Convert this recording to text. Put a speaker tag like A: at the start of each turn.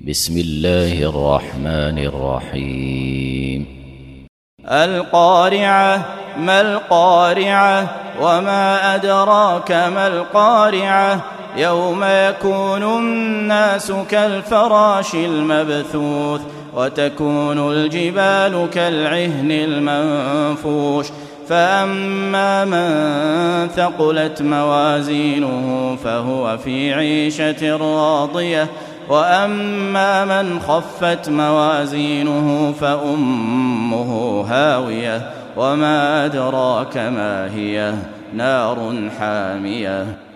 A: بسم الله الرحمن الرحيم.
B: القارعة. ما القارعة؟ وما أدراك ما القارعة؟ يوم يكون الناس كالفراش المبثوث وتكون الجبال كالعهن المنفوش فأما من ثقلت موازينه فهو في عيشة راضية وأما من خفت موازينه فأمه هاوية وما أدراك ما هي نار حامية.